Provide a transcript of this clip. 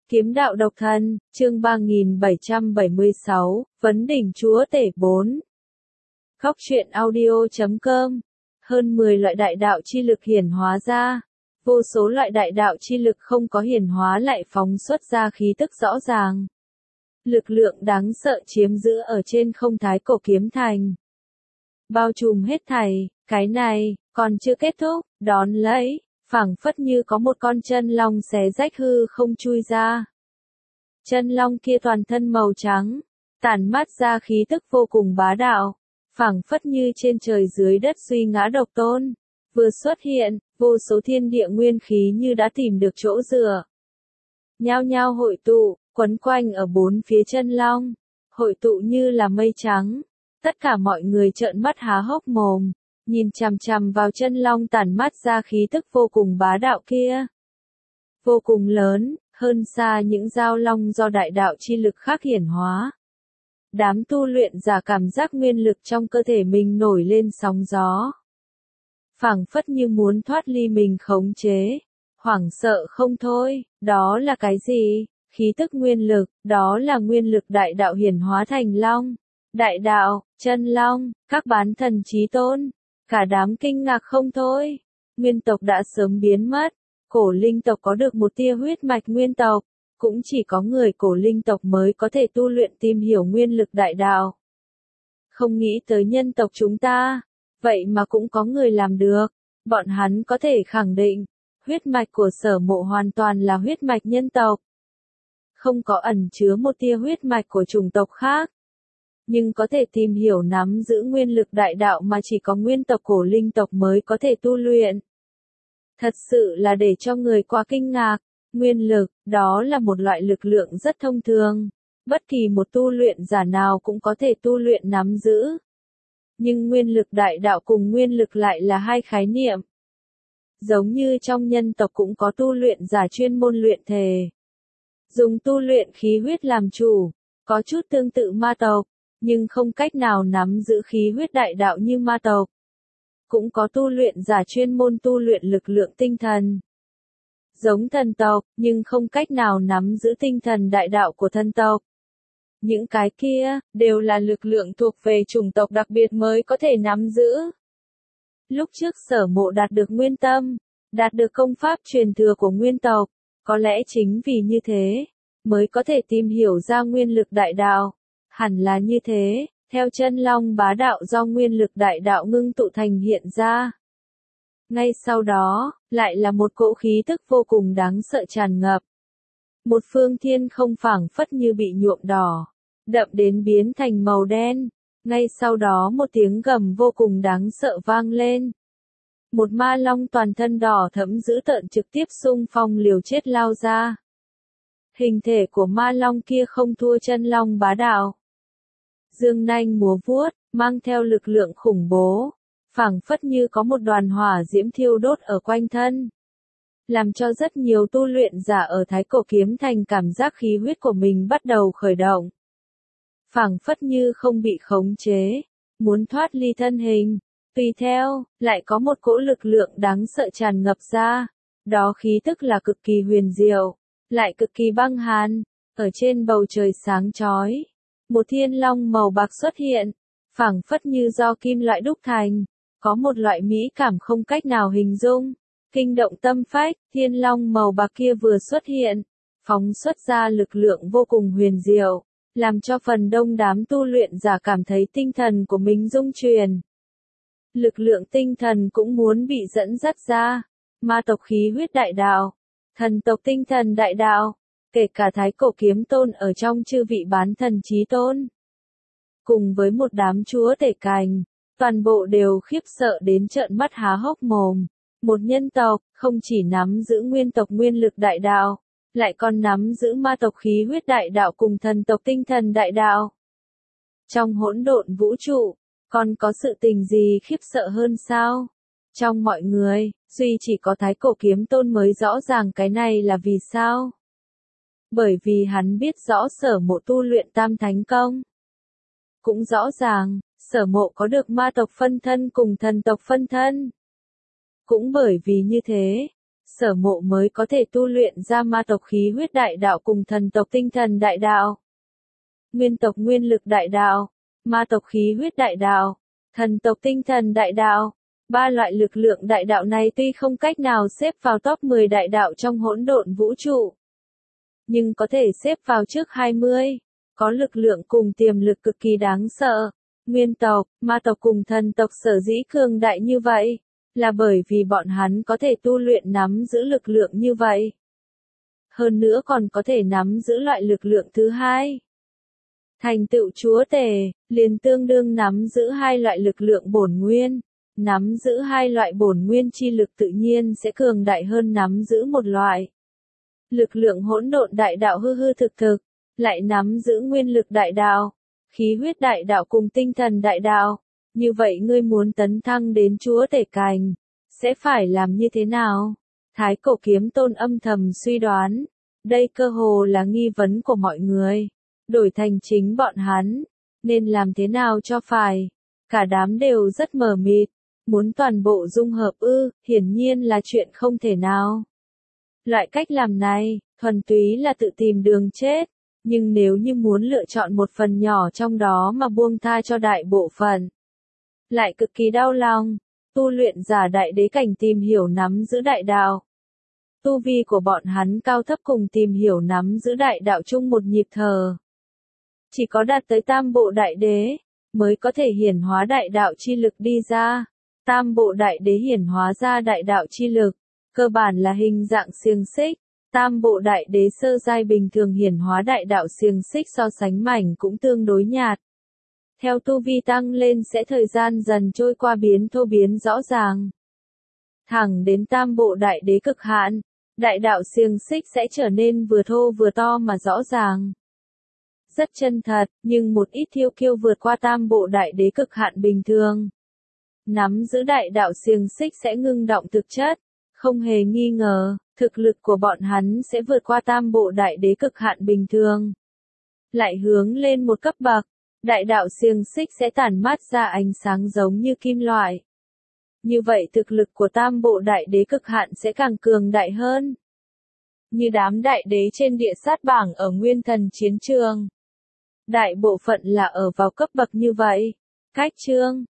Kiếm đạo độc thân, chương 3776, Vấn đỉnh chúa tể 4. Góc truyện audio.com. Hơn 10 loại đại đạo chi lực hiển hóa ra. Vô số loại đại đạo chi lực không có hiển hóa lại phóng xuất ra khí tức rõ ràng. Lực lượng đáng sợ chiếm giữ ở trên không thái cổ kiếm thành. Bao trùm hết thảy, cái này, còn chưa kết thúc, đón lấy. Phảng phất như có một con chân long xé rách hư không chui ra. Chân long kia toàn thân màu trắng, tản mát ra khí tức vô cùng bá đạo, phảng phất như trên trời dưới đất suy ngã độc tôn. Vừa xuất hiện, vô số thiên địa nguyên khí như đã tìm được chỗ dựa. Nhao nhao hội tụ, quấn quanh ở bốn phía chân long, hội tụ như là mây trắng. Tất cả mọi người trợn mắt há hốc mồm. Nhìn chằm chằm vào chân long tản mát ra khí tức vô cùng bá đạo kia. Vô cùng lớn, hơn xa những dao long do đại đạo chi lực khác hiển hóa. Đám tu luyện giả cảm giác nguyên lực trong cơ thể mình nổi lên sóng gió. Phảng phất như muốn thoát ly mình khống chế. Hoảng sợ không thôi, đó là cái gì? Khí tức nguyên lực, đó là nguyên lực đại đạo hiển hóa thành long. Đại đạo, chân long, các bán thần chí tôn. Cả đám kinh ngạc không thôi. Nguyên tộc đã sớm biến mất. Cổ linh tộc có được một tia huyết mạch nguyên tộc. Cũng chỉ có người cổ linh tộc mới có thể tu luyện tìm hiểu nguyên lực đại đạo. Không nghĩ tới nhân tộc chúng ta. Vậy mà cũng có người làm được. Bọn hắn có thể khẳng định. Huyết mạch của Sở Mộ hoàn toàn là huyết mạch nhân tộc. Không có ẩn chứa một tia huyết mạch của chủng tộc khác. Nhưng có thể tìm hiểu nắm giữ nguyên lực đại đạo mà chỉ có nguyên tộc cổ linh tộc mới có thể tu luyện. Thật sự là để cho người quá kinh ngạc. Nguyên lực, đó là một loại lực lượng rất thông thường. Bất kỳ một tu luyện giả nào cũng có thể tu luyện nắm giữ. Nhưng nguyên lực đại đạo cùng nguyên lực lại là hai khái niệm. Giống như trong nhân tộc cũng có tu luyện giả chuyên môn luyện thể. Dùng tu luyện khí huyết làm chủ, có chút tương tự ma tộc. Nhưng không cách nào nắm giữ khí huyết đại đạo như ma tộc. Cũng có tu luyện giả chuyên môn tu luyện lực lượng tinh thần. Giống thần tộc, nhưng không cách nào nắm giữ tinh thần đại đạo của thần tộc. Những cái kia, đều là lực lượng thuộc về chủng tộc đặc biệt mới có thể nắm giữ. Lúc trước Sở Mộ đạt được nguyên tâm, đạt được công pháp truyền thừa của nguyên tộc, có lẽ chính vì như thế, mới có thể tìm hiểu ra nguyên lực đại đạo. Hẳn là như thế, theo chân long bá đạo do nguyên lực đại đạo ngưng tụ thành hiện ra. Ngay sau đó, lại là một cỗ khí tức vô cùng đáng sợ tràn ngập. Một phương thiên không phảng phất như bị nhuộm đỏ, đậm đến biến thành màu đen. Ngay sau đó một tiếng gầm vô cùng đáng sợ vang lên. Một ma long toàn thân đỏ thẫm dữ tợn trực tiếp xung phong liều chết lao ra. Hình thể của ma long kia không thua chân long bá đạo. Dương nanh múa vuốt, mang theo lực lượng khủng bố, phảng phất như có một đoàn hỏa diễm thiêu đốt ở quanh thân. Làm cho rất nhiều tu luyện giả ở Thái Cổ Kiếm Thành cảm giác khí huyết của mình bắt đầu khởi động. Phảng phất như không bị khống chế, muốn thoát ly thân hình. Tùy theo, lại có một cỗ lực lượng đáng sợ tràn ngập ra. Đó khí tức là cực kỳ huyền diệu, lại cực kỳ băng hàn, ở trên bầu trời sáng chói. Một thiên long màu bạc xuất hiện, phảng phất như do kim loại đúc thành, có một loại mỹ cảm không cách nào hình dung, kinh động tâm phách. Thiên long màu bạc kia vừa xuất hiện, phóng xuất ra lực lượng vô cùng huyền diệu, làm cho phần đông đám tu luyện giả cảm thấy tinh thần của mình rung chuyển. Lực lượng tinh thần cũng muốn bị dẫn dắt ra, ma tộc khí huyết đại đạo, thần tộc tinh thần đại đạo. Kể cả Thái Cổ Kiếm Tôn ở trong chư vị bán thần chí tôn. Cùng với một đám chúa tể cành, toàn bộ đều khiếp sợ đến trợn mắt há hốc mồm. Một nhân tộc, không chỉ nắm giữ nguyên tộc nguyên lực đại đạo, lại còn nắm giữ ma tộc khí huyết đại đạo cùng thần tộc tinh thần đại đạo. Trong hỗn độn vũ trụ, còn có sự tình gì khiếp sợ hơn sao? Trong mọi người, duy chỉ có Thái Cổ Kiếm Tôn mới rõ ràng cái này là vì sao? Bởi vì hắn biết rõ Sở Mộ tu luyện tam thánh công. Cũng rõ ràng, Sở Mộ có được ma tộc phân thân cùng thần tộc phân thân. Cũng bởi vì như thế, Sở Mộ mới có thể tu luyện ra ma tộc khí huyết đại đạo cùng thần tộc tinh thần đại đạo. Nguyên tộc nguyên lực đại đạo, ma tộc khí huyết đại đạo, thần tộc tinh thần đại đạo. Ba loại lực lượng đại đạo này tuy không cách nào xếp vào top 10 đại đạo trong hỗn độn vũ trụ, nhưng có thể xếp vào trước 20, có lực lượng cùng tiềm lực cực kỳ đáng sợ. Nguyên tộc, ma tộc cùng thần tộc sở dĩ cường đại như vậy, là bởi vì bọn hắn có thể tu luyện nắm giữ lực lượng như vậy. Hơn nữa còn có thể nắm giữ loại lực lượng thứ hai. Thành tựu chúa tể, liền tương đương nắm giữ hai loại lực lượng bổn nguyên. Nắm giữ hai loại bổn nguyên chi lực tự nhiên sẽ cường đại hơn nắm giữ một loại. Lực lượng hỗn độn đại đạo hư hư thực thực, lại nắm giữ nguyên lực đại đạo, khí huyết đại đạo cùng tinh thần đại đạo. Như vậy ngươi muốn tấn thăng đến chúa tể cảnh, sẽ phải làm như thế nào? Thái Cổ Kiếm Tôn âm thầm suy đoán. Đây cơ hồ là nghi vấn của mọi người. Đổi thành chính bọn hắn, nên làm thế nào cho phải? Cả đám đều rất mờ mịt. Muốn toàn bộ dung hợp hiển nhiên là chuyện không thể nào. Loại cách làm này, thuần túy là tự tìm đường chết. Nhưng nếu như muốn lựa chọn một phần nhỏ trong đó mà buông tha cho đại bộ phận, lại cực kỳ đau lòng. Tu luyện giả đại đế cảnh tìm hiểu nắm giữ đại đạo. Tu vi của bọn hắn cao thấp cùng tìm hiểu nắm giữ đại đạo chung một nhịp thở. Chỉ có đạt tới tam bộ đại đế, mới có thể hiển hóa đại đạo chi lực đi ra. Tam bộ đại đế hiển hóa ra đại đạo chi lực, cơ bản là hình dạng xiềng xích. Tam bộ đại đế sơ giai bình thường hiển hóa đại đạo xiềng xích so sánh mảnh cũng tương đối nhạt. Theo tu vi tăng lên sẽ thời gian dần trôi qua biến thô biến rõ ràng. Thẳng đến tam bộ đại đế cực hạn, đại đạo xiềng xích sẽ trở nên vừa thô vừa to mà rõ ràng. Rất chân thật, nhưng một ít thiêu kiêu vượt qua tam bộ đại đế cực hạn bình thường. Nắm giữ đại đạo xiềng xích sẽ ngưng động thực chất, không hề nghi ngờ, thực lực của bọn hắn sẽ vượt qua tam bộ đại đế cực hạn bình thường. Lại hướng lên một cấp bậc, đại đạo xiềng xích sẽ tản mát ra ánh sáng giống như kim loại. Như vậy thực lực của tam bộ đại đế cực hạn sẽ càng cường đại hơn. Như đám đại đế trên địa sát bảng ở nguyên thần chiến trường. Đại bộ phận là ở vào cấp bậc như vậy. Cách chương